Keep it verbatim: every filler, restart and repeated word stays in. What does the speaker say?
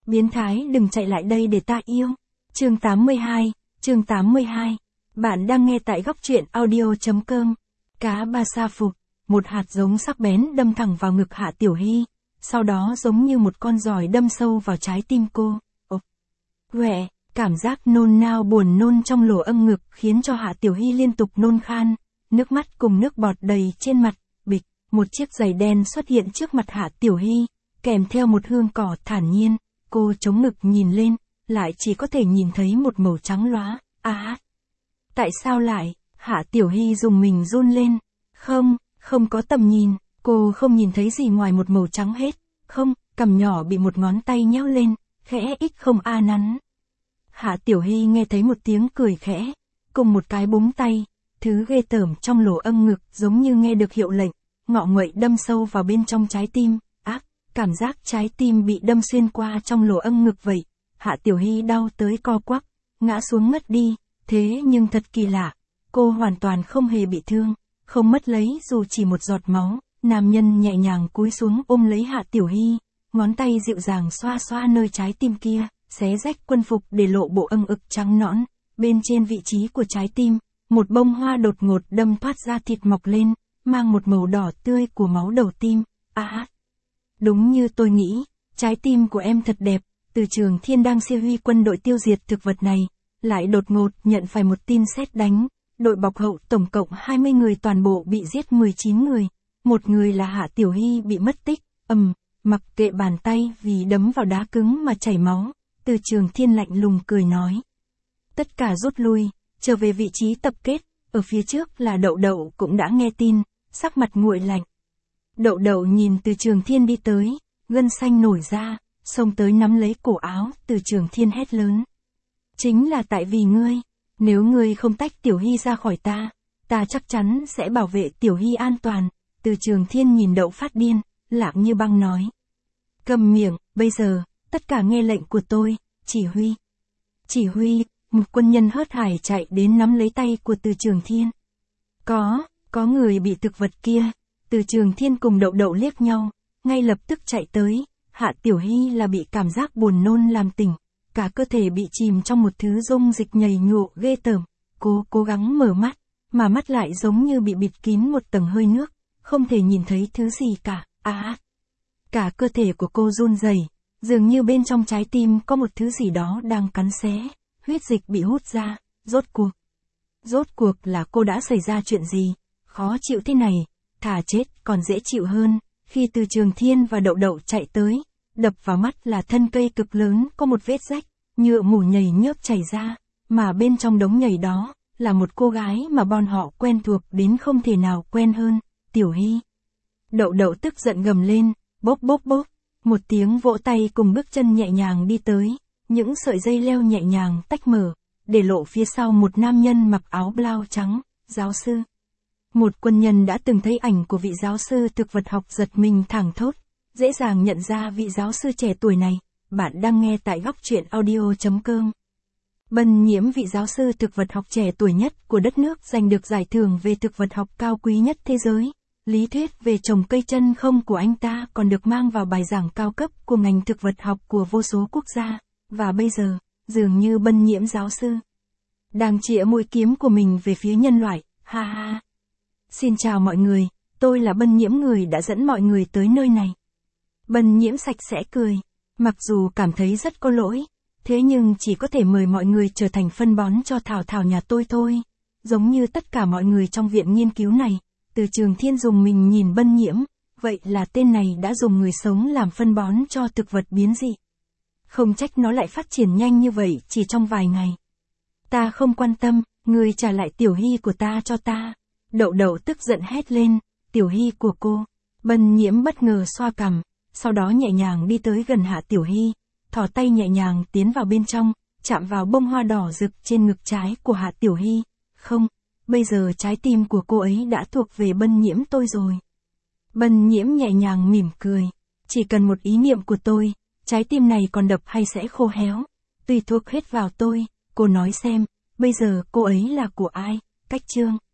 Biến thái đừng chạy lại đây để ta yêu. Chương tám mươi hai, chương tám mươi hai. Bạn đang nghe tại góc truyện audio.com. Cá ba sa phục, một hạt giống sắc bén đâm thẳng vào ngực Hạ Tiểu Hy, sau đó giống như một con giòi đâm sâu vào trái tim cô. Ồ, quẹ, cảm giác nôn nao buồn nôn trong lỗ âm ngực khiến cho Hạ Tiểu Hy liên tục nôn khan, nước mắt cùng nước bọt đầy trên mặt. Bịch, một chiếc giày đen xuất hiện trước mặt Hạ Tiểu Hy, kèm theo một hương cỏ thản nhiên. Cô chống ngực nhìn lên, lại chỉ có thể nhìn thấy một màu trắng lóa. À, tại sao lại? Hạ Tiểu Hy dùng mình run lên. Không, không có tầm nhìn, cô không nhìn thấy gì ngoài một màu trắng hết. Không, cằm nhỏ bị một ngón tay nhéo lên, khẽ ít không a nắn. Hạ Tiểu Hy nghe thấy một tiếng cười khẽ, cùng một cái búng tay, thứ ghê tởm trong lỗ âm ngực giống như nghe được hiệu lệnh, ngọ nguậy đâm sâu vào bên trong trái tim. Ác, cảm giác trái tim bị đâm xuyên qua trong lỗ âm ngực vậy. Hạ Tiểu Hy đau tới co quắp, ngã xuống ngất đi. Thế nhưng thật kỳ lạ, cô hoàn toàn không hề bị thương, không mất lấy dù chỉ một giọt máu. Nam nhân nhẹ nhàng cúi xuống ôm lấy Hạ Tiểu Hy, ngón tay dịu dàng xoa xoa nơi trái tim kia, xé rách quân phục để lộ bộ âng ực trắng nõn. Bên trên vị trí của trái tim, một bông hoa đột ngột đâm thoát ra thịt mọc lên, mang một màu đỏ tươi của máu đầu tim. À, đúng như tôi nghĩ, trái tim của em thật đẹp. Từ Trường Thiên đang siêu huy quân đội tiêu diệt thực vật này, lại đột ngột nhận phải một tin sét đánh. Đội bọc hậu tổng cộng hai mươi người toàn bộ bị giết mười chín người. Một người là Hạ Tiểu Hy bị mất tích. Ầm, um, mặc kệ bàn tay vì đấm vào đá cứng mà chảy máu. Từ Trường Thiên lạnh lùng cười nói. Tất cả rút lui, trở về vị trí tập kết. Ở phía trước là Đậu Đậu cũng đã nghe tin, sắc mặt nguội lạnh. Đậu Đậu nhìn Từ Trường Thiên đi tới, gân xanh nổi ra, xông tới nắm lấy cổ áo. Từ Trường Thiên hét lớn. Chính là tại vì ngươi, nếu ngươi không tách Tiểu Hy ra khỏi ta, ta chắc chắn sẽ bảo vệ Tiểu Hy an toàn. Từ Trường Thiên nhìn Đậu phát điên, lặng như băng nói. Cầm miệng, bây giờ, tất cả nghe lệnh của tôi, chỉ huy. Chỉ huy, một quân nhân hớt hải chạy đến nắm lấy tay của Từ Trường Thiên. Có, có người bị thực vật kia. Từ Trường Thiên cùng Đậu Đậu liếc nhau, ngay lập tức chạy tới. Hạ Tiểu Hy là bị cảm giác buồn nôn làm tỉnh, cả cơ thể bị chìm trong một thứ dung dịch nhầy nhụa ghê tởm. Cô cố gắng mở mắt, mà mắt lại giống như bị bịt kín một tầng hơi nước, không thể nhìn thấy thứ gì cả. À, cả cơ thể của cô run rẩy, dường như bên trong trái tim có một thứ gì đó đang cắn xé, huyết dịch bị hút ra. Rốt cuộc, rốt cuộc là cô đã xảy ra chuyện gì? Khó chịu thế này, thà chết còn dễ chịu hơn. Khi Từ Trường Thiên và Đậu Đậu chạy tới, đập vào mắt là thân cây cực lớn có một vết rách, nhựa mủ nhầy nhớp chảy ra, mà bên trong đống nhầy đó, là một cô gái mà bọn họ quen thuộc đến không thể nào quen hơn, Tiểu Hy. Đậu Đậu tức giận gầm lên, bốp bốp bốp, một tiếng vỗ tay cùng bước chân nhẹ nhàng đi tới, những sợi dây leo nhẹ nhàng tách mở, để lộ phía sau một nam nhân mặc áo blau trắng, giáo sư. Một quân nhân đã từng thấy ảnh của vị giáo sư thực vật học giật mình thẳng thốt, dễ dàng nhận ra vị giáo sư trẻ tuổi này. Bạn đang nghe tại góc truyện audio.com. Bân Nhiễm, vị giáo sư thực vật học trẻ tuổi nhất của đất nước, giành được giải thưởng về thực vật học cao quý nhất thế giới. Lý thuyết về trồng cây chân không của anh ta còn được mang vào bài giảng cao cấp của ngành thực vật học của vô số quốc gia. Và bây giờ, dường như Bân Nhiễm giáo sư đang chĩa mũi kiếm của mình về phía nhân loại. Ha ha. Xin chào mọi người, tôi là Bân Nhiễm, người đã dẫn mọi người tới nơi này. Bân Nhiễm sạch sẽ cười. Mặc dù cảm thấy rất có lỗi, thế nhưng chỉ có thể mời mọi người trở thành phân bón cho Thảo Thảo nhà tôi thôi. Giống như tất cả mọi người trong viện nghiên cứu này. Từ Trường Thiên dùng mình nhìn Bân Nhiễm, vậy là tên này đã dùng người sống làm phân bón cho thực vật biến dị. Không trách nó lại phát triển nhanh như vậy chỉ trong vài ngày. Ta không quan tâm, ngươi trả lại Tiểu Hy của ta cho ta. Đậu Đậu tức giận hét lên, Tiểu Hy của cô. Bân Nhiễm bất ngờ xoa cằm, sau đó nhẹ nhàng đi tới gần Hạ Tiểu Hy, thò tay nhẹ nhàng tiến vào bên trong, chạm vào bông hoa đỏ rực trên ngực trái của Hạ Tiểu Hy. Không, bây giờ trái tim của cô ấy đã thuộc về Bân Nhiễm tôi rồi. Bân Nhiễm nhẹ nhàng mỉm cười, chỉ cần một ý niệm của tôi, trái tim này còn đập hay sẽ khô héo, tùy thuộc hết vào tôi. Cô nói xem, bây giờ cô ấy là của ai? Cách chương.